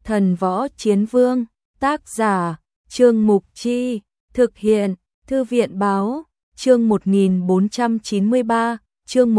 Thần Võ Chiến Vương, tác giả, Trương Mục Chi, thực hiện, Thư viện Báo, chương 1493, chương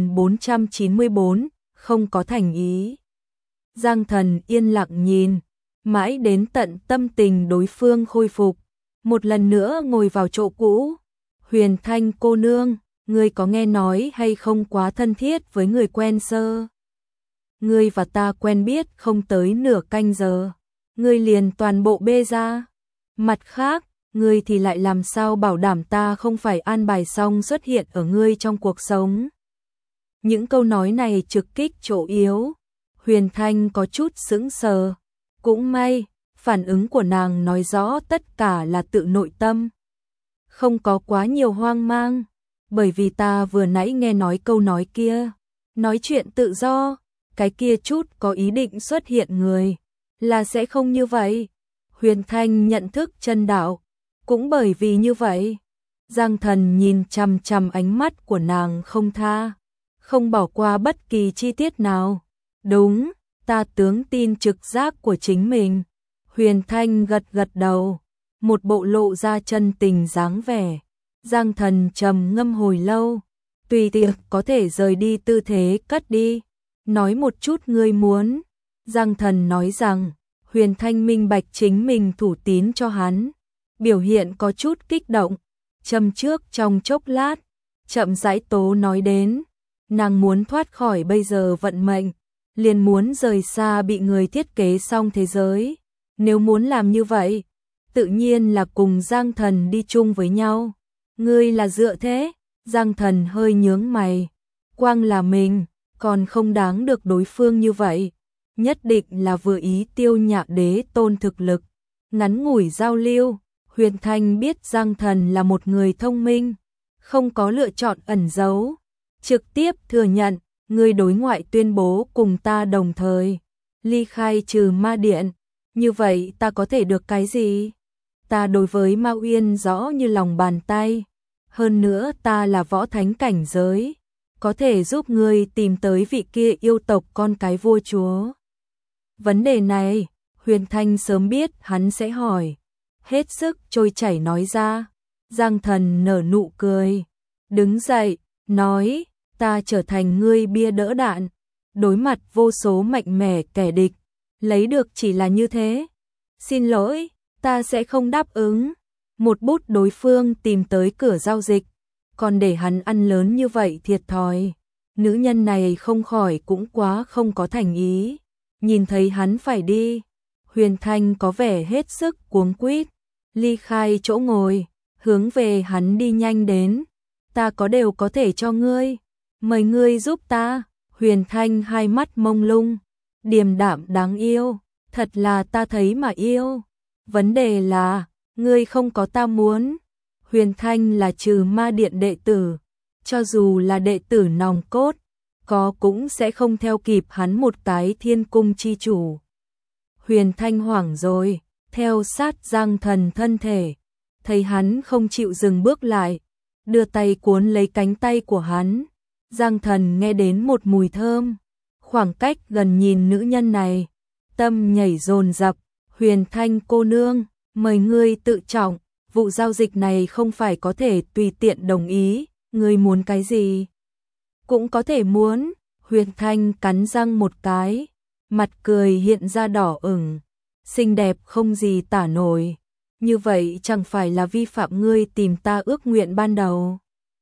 1494, không có thành ý. Giang Thần yên lặng nhìn, mãi đến tận tâm tình đối phương khôi phục, một lần nữa ngồi vào chỗ cũ. Huyền Thanh cô nương, ngươi có nghe nói hay không quá thân thiết với người quen sơ? Ngươi và ta quen biết không tới nửa canh giờ, ngươi liền toàn bộ bê ra. Mặt khác, ngươi thì lại làm sao bảo đảm ta không phải an bài xong xuất hiện ở ngươi trong cuộc sống? Những câu nói này trực kích chỗ yếu. Huyền Thanh có chút sững sờ. Cũng may, phản ứng của nàng nói rõ tất cả là tự nội tâm. Không có quá nhiều hoang mang, bởi vì ta vừa nãy nghe nói câu nói kia. Nói chuyện tự do, cái kia chút có ý định xuất hiện người, là sẽ không như vậy. Huyền Thanh nhận thức chân đạo, cũng bởi vì như vậy. Giang Thần nhìn chằm chằm ánh mắt của nàng không tha, không bỏ qua bất kỳ chi tiết nào. Đúng, ta tướng tin trực giác của chính mình. Huyền Thanh gật gật đầu, một bộ lộ ra chân tình dáng vẻ. Giang Thần trầm ngâm hồi lâu, tùy tiệc có thể rời đi tư thế cất đi. Nói một chút ngươi muốn. Giang Thần nói rằng, Huyền Thanh minh bạch chính mình thủ tín cho hắn. Biểu hiện có chút kích động, châm trước trong chốc lát, chậm rãi tố nói đến. Nàng muốn thoát khỏi bây giờ vận mệnh, liền muốn rời xa bị người thiết kế xong thế giới. Nếu muốn làm như vậy, tự nhiên là cùng Giang Thần đi chung với nhau. Ngươi là dựa thế? Giang Thần hơi nhướng mày. Quang là mình, còn không đáng được đối phương như vậy. Nhất định là vừa ý Tiêu Nhạc Đế tôn thực lực. Ngắn ngủi giao lưu, Huyền Thanh biết Giang Thần là một người thông minh, không có lựa chọn ẩn giấu. Trực tiếp thừa nhận, ngươi đối ngoại tuyên bố cùng ta đồng thời ly khai trừ ma điện. Như vậy ta có thể được cái gì? Ta đối với Ma Uyên rõ như lòng bàn tay. Hơn nữa ta là võ thánh cảnh giới, có thể giúp ngươi tìm tới vị kia yêu tộc con cái vua chúa. Vấn đề này, Huyền Thanh sớm biết hắn sẽ hỏi. Hết sức trôi chảy nói ra. Giang Thần nở nụ cười, đứng dậy, nói, ta trở thành ngươi bia đỡ đạn, đối mặt vô số mạnh mẽ kẻ địch, lấy được chỉ là như thế. Xin lỗi, ta sẽ không đáp ứng. Một bút đối phương tìm tới cửa giao dịch, còn để hắn ăn lớn như vậy thiệt thòi. Nữ nhân này không khỏi cũng quá không có thành ý. Nhìn thấy hắn phải đi, Huyền Thanh có vẻ hết sức cuống quýt, ly khai chỗ ngồi, hướng về hắn đi nhanh đến. Ta có đều có thể cho ngươi, mời ngươi giúp ta. Huyền Thanh hai mắt mông lung, điềm đạm đáng yêu, thật là ta thấy mà yêu. Vấn đề là, ngươi không có ta muốn. Huyền Thanh là trừ ma điện đệ tử, cho dù là đệ tử nòng cốt, có cũng sẽ không theo kịp hắn một cái thiên cung chi chủ. Huyền Thanh hoảng rồi, theo sát Giang Thần thân thể, thấy hắn không chịu dừng bước lại, đưa tay cuốn lấy cánh tay của hắn. Giang Thần nghe đến một mùi thơm, khoảng cách gần nhìn nữ nhân này, tâm nhảy dồn dập. Huyền Thanh cô nương, mời ngươi tự trọng, vụ giao dịch này không phải có thể tùy tiện đồng ý, ngươi muốn cái gì cũng có thể muốn. Huyền Thanh cắn răng một cái, mặt cười hiện ra đỏ ửng, xinh đẹp không gì tả nổi. Như vậy chẳng phải là vi phạm ngươi tìm ta ước nguyện ban đầu?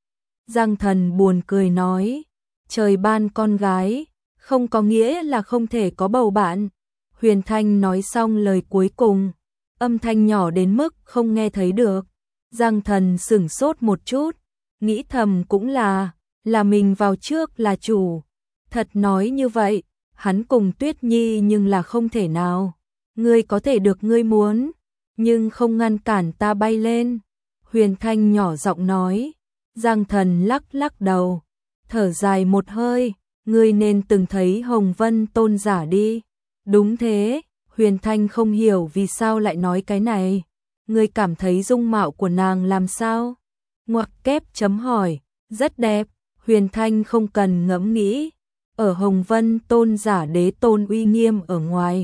Giang Thần buồn cười nói, trời ban con gái, không có nghĩa là không thể có bầu bạn. Huyền Thanh nói xong lời cuối cùng, âm thanh nhỏ đến mức không nghe thấy được. Giang Thần sửng sốt một chút, nghĩ thầm cũng là mình vào trước là chủ. Thật nói như vậy, hắn cùng Tuyết Nhi nhưng là không thể nào. Ngươi có thể được ngươi muốn, nhưng không ngăn cản ta bay lên. Huyền Thanh nhỏ giọng nói. Giang Thần lắc lắc đầu, thở dài một hơi, ngươi nên từng thấy Hồng Vân tôn giả đi. Đúng thế. Huyền Thanh không hiểu vì sao lại nói cái này. Ngươi cảm thấy dung mạo của nàng làm sao? Ngoặc kép chấm hỏi. Rất đẹp. Huyền Thanh không cần ngẫm nghĩ. Ở Hồng Vân tôn giả đế tôn uy nghiêm ở ngoài,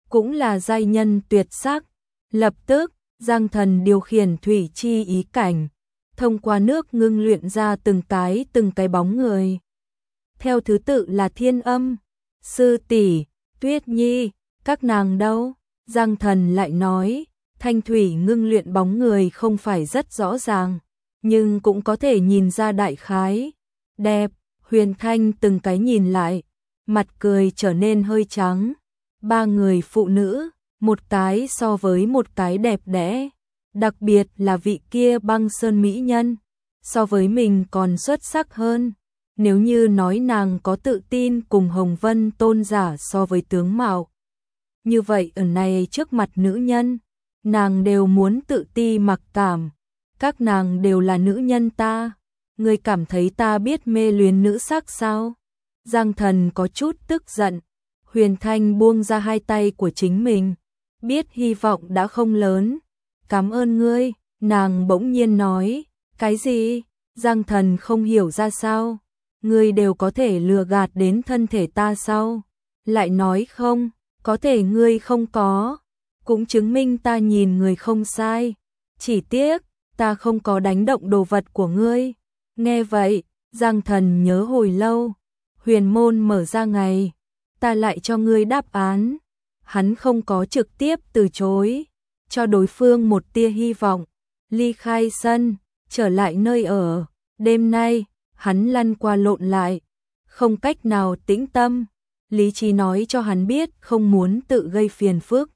cũng là giai nhân tuyệt sắc. Lập tức, Giang Thần điều khiển thủy chi ý cảnh, thông qua nước ngưng luyện ra từng cái bóng người. Theo thứ tự là Thiên Âm, Sư tỷ, Tuyết Nhi, các nàng đâu? Giang Thần lại nói, thanh thủy ngưng luyện bóng người không phải rất rõ ràng, nhưng cũng có thể nhìn ra đại khái. Đẹp, Huyền Thanh từng cái nhìn lại, mặt cười trở nên hơi trắng. Ba người phụ nữ, một cái so với một cái đẹp đẽ, đặc biệt là vị kia Băng Sơn mỹ nhân, so với mình còn xuất sắc hơn. Nếu như nói nàng có tự tin cùng Hồng Vân Tôn giả so với tướng mạo, như vậy ở này trước mặt nữ nhân, nàng đều muốn tự ti mặc cảm. Các nàng đều là nữ nhân ta, ngươi cảm thấy ta biết mê luyến nữ sắc sao? Giang Thần có chút tức giận. Huyền Thanh buông ra hai tay của chính mình, biết hy vọng đã không lớn. Cảm ơn ngươi, nàng bỗng nhiên nói. Cái gì? Giang Thần không hiểu ra sao. Ngươi đều có thể lừa gạt đến thân thể ta sao? Lại nói không, có thể ngươi không có, cũng chứng minh ta nhìn người không sai. Chỉ tiếc, ta không có đánh động đồ vật của ngươi. Nghe vậy, Giang Thần nhớ hồi lâu. Huyền môn mở ra ngày, ta lại cho ngươi đáp án. Hắn không có trực tiếp từ chối, cho đối phương một tia hy vọng. Ly khai sân, trở lại nơi ở. Đêm nay, hắn lăn qua lộn lại, không cách nào tĩnh tâm. Lý trí nói cho hắn biết không muốn tự gây phiền phức.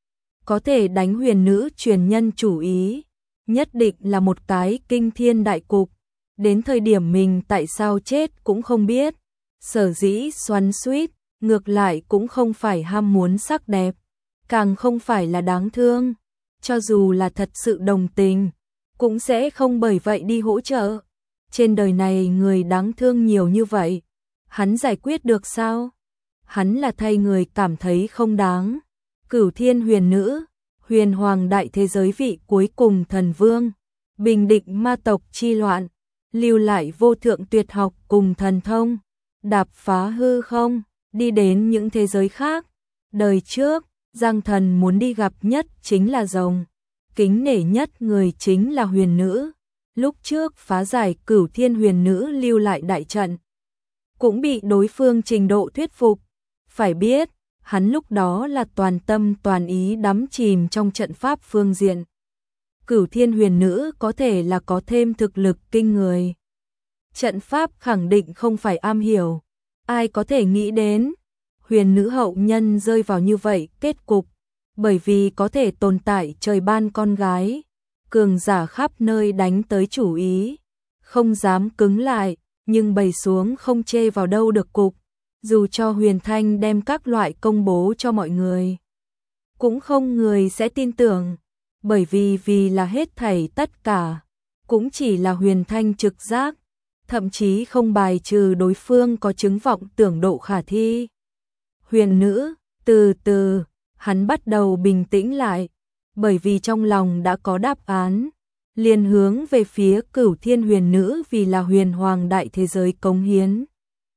Có thể đánh huyền nữ truyền nhân chủ ý, nhất định là một cái kinh thiên đại cục. Đến thời điểm mình tại sao chết cũng không biết. Sở dĩ xoắn xuýt, ngược lại cũng không phải ham muốn sắc đẹp, càng không phải là đáng thương. Cho dù là thật sự đồng tình, cũng sẽ không bởi vậy đi hỗ trợ. Trên đời này người đáng thương nhiều như vậy, hắn giải quyết được sao? Hắn là thay người cảm thấy không đáng. Cửu Thiên huyền nữ, huyền hoàng đại thế giới vị cuối cùng thần vương, bình định ma tộc chi loạn, lưu lại vô thượng tuyệt học cùng thần thông, đạp phá hư không, đi đến những thế giới khác. Đời trước, Giang Thần muốn đi gặp nhất chính là rồng, kính nể nhất người chính là huyền nữ. Lúc trước phá giải Cửu Thiên huyền nữ lưu lại đại trận, cũng bị đối phương trình độ thuyết phục. Phải biết, hắn lúc đó là toàn tâm toàn ý đắm chìm trong trận pháp phương diện. Cửu Thiên huyền nữ có thể là có thêm thực lực kinh người. Trận pháp khẳng định không phải am hiểu. Ai có thể nghĩ đến huyền nữ hậu nhân rơi vào như vậy kết cục, bởi vì có thể tồn tại trời ban con gái. Cường giả khắp nơi đánh tới chủ ý, không dám cứng lại, nhưng bày xuống không chê vào đâu được cục. Dù cho Huyền Thanh đem các loại công bố cho mọi người, cũng không người sẽ tin tưởng, bởi vì là hết thảy tất cả, cũng chỉ là Huyền Thanh trực giác, thậm chí không bài trừ đối phương có chứng vọng tưởng độ khả thi. Huyền nữ, từ từ, hắn bắt đầu bình tĩnh lại, bởi vì trong lòng đã có đáp án, liền hướng về phía Cửu Thiên huyền nữ vì là huyền hoàng đại thế giới cống hiến.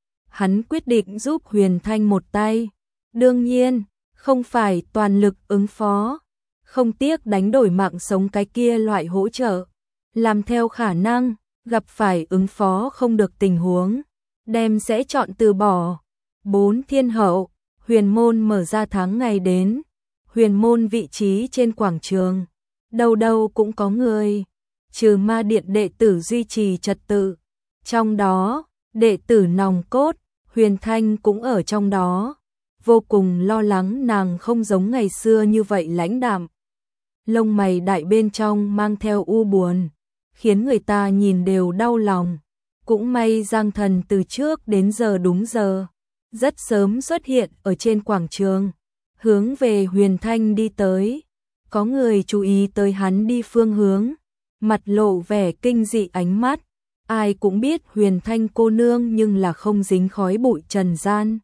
Hắn quyết định giúp Huyền Thanh một tay, đương nhiên, không phải toàn lực ứng phó, không tiếc đánh đổi mạng sống cái kia loại hỗ trợ, làm theo khả năng, gặp phải ứng phó không được tình huống, đem sẽ chọn từ bỏ. 4 thiên hậu, huyền môn mở ra tháng ngày đến, huyền môn vị trí trên quảng trường, đâu đâu cũng có người, trừ ma điện đệ tử duy trì trật tự, trong đó, đệ tử nòng cốt, Huyền Thanh cũng ở trong đó, vô cùng lo lắng nàng không giống ngày xưa như vậy lãnh đạm. Lông mày đại bên trong mang theo u buồn, khiến người ta nhìn đều đau lòng. Cũng may Giang Thần từ trước đến giờ đúng giờ, rất sớm xuất hiện ở trên quảng trường, hướng về Huyền Thanh đi tới. Có người chú ý tới hắn đi phương hướng, mặt lộ vẻ kinh dị ánh mắt. Ai cũng biết Huyền Thanh cô nương nhưng là không dính khói bụi trần gian,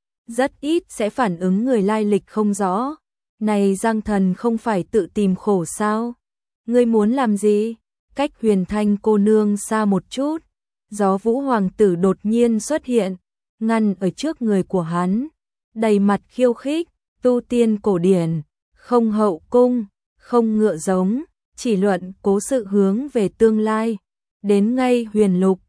rất ít sẽ phản ứng người lai lịch không rõ. Này Giang Thần không phải tự tìm khổ sao? Ngươi muốn làm gì? Cách Huyền Thanh cô nương xa một chút, Gió Vũ hoàng tử đột nhiên xuất hiện, ngăn ở trước người của hắn, đầy mặt khiêu khích. tu tiên cổ điển, không hậu cung, không ngựa giống, chỉ luận cố sự hướng về tương lai. Đến ngay huyền lục,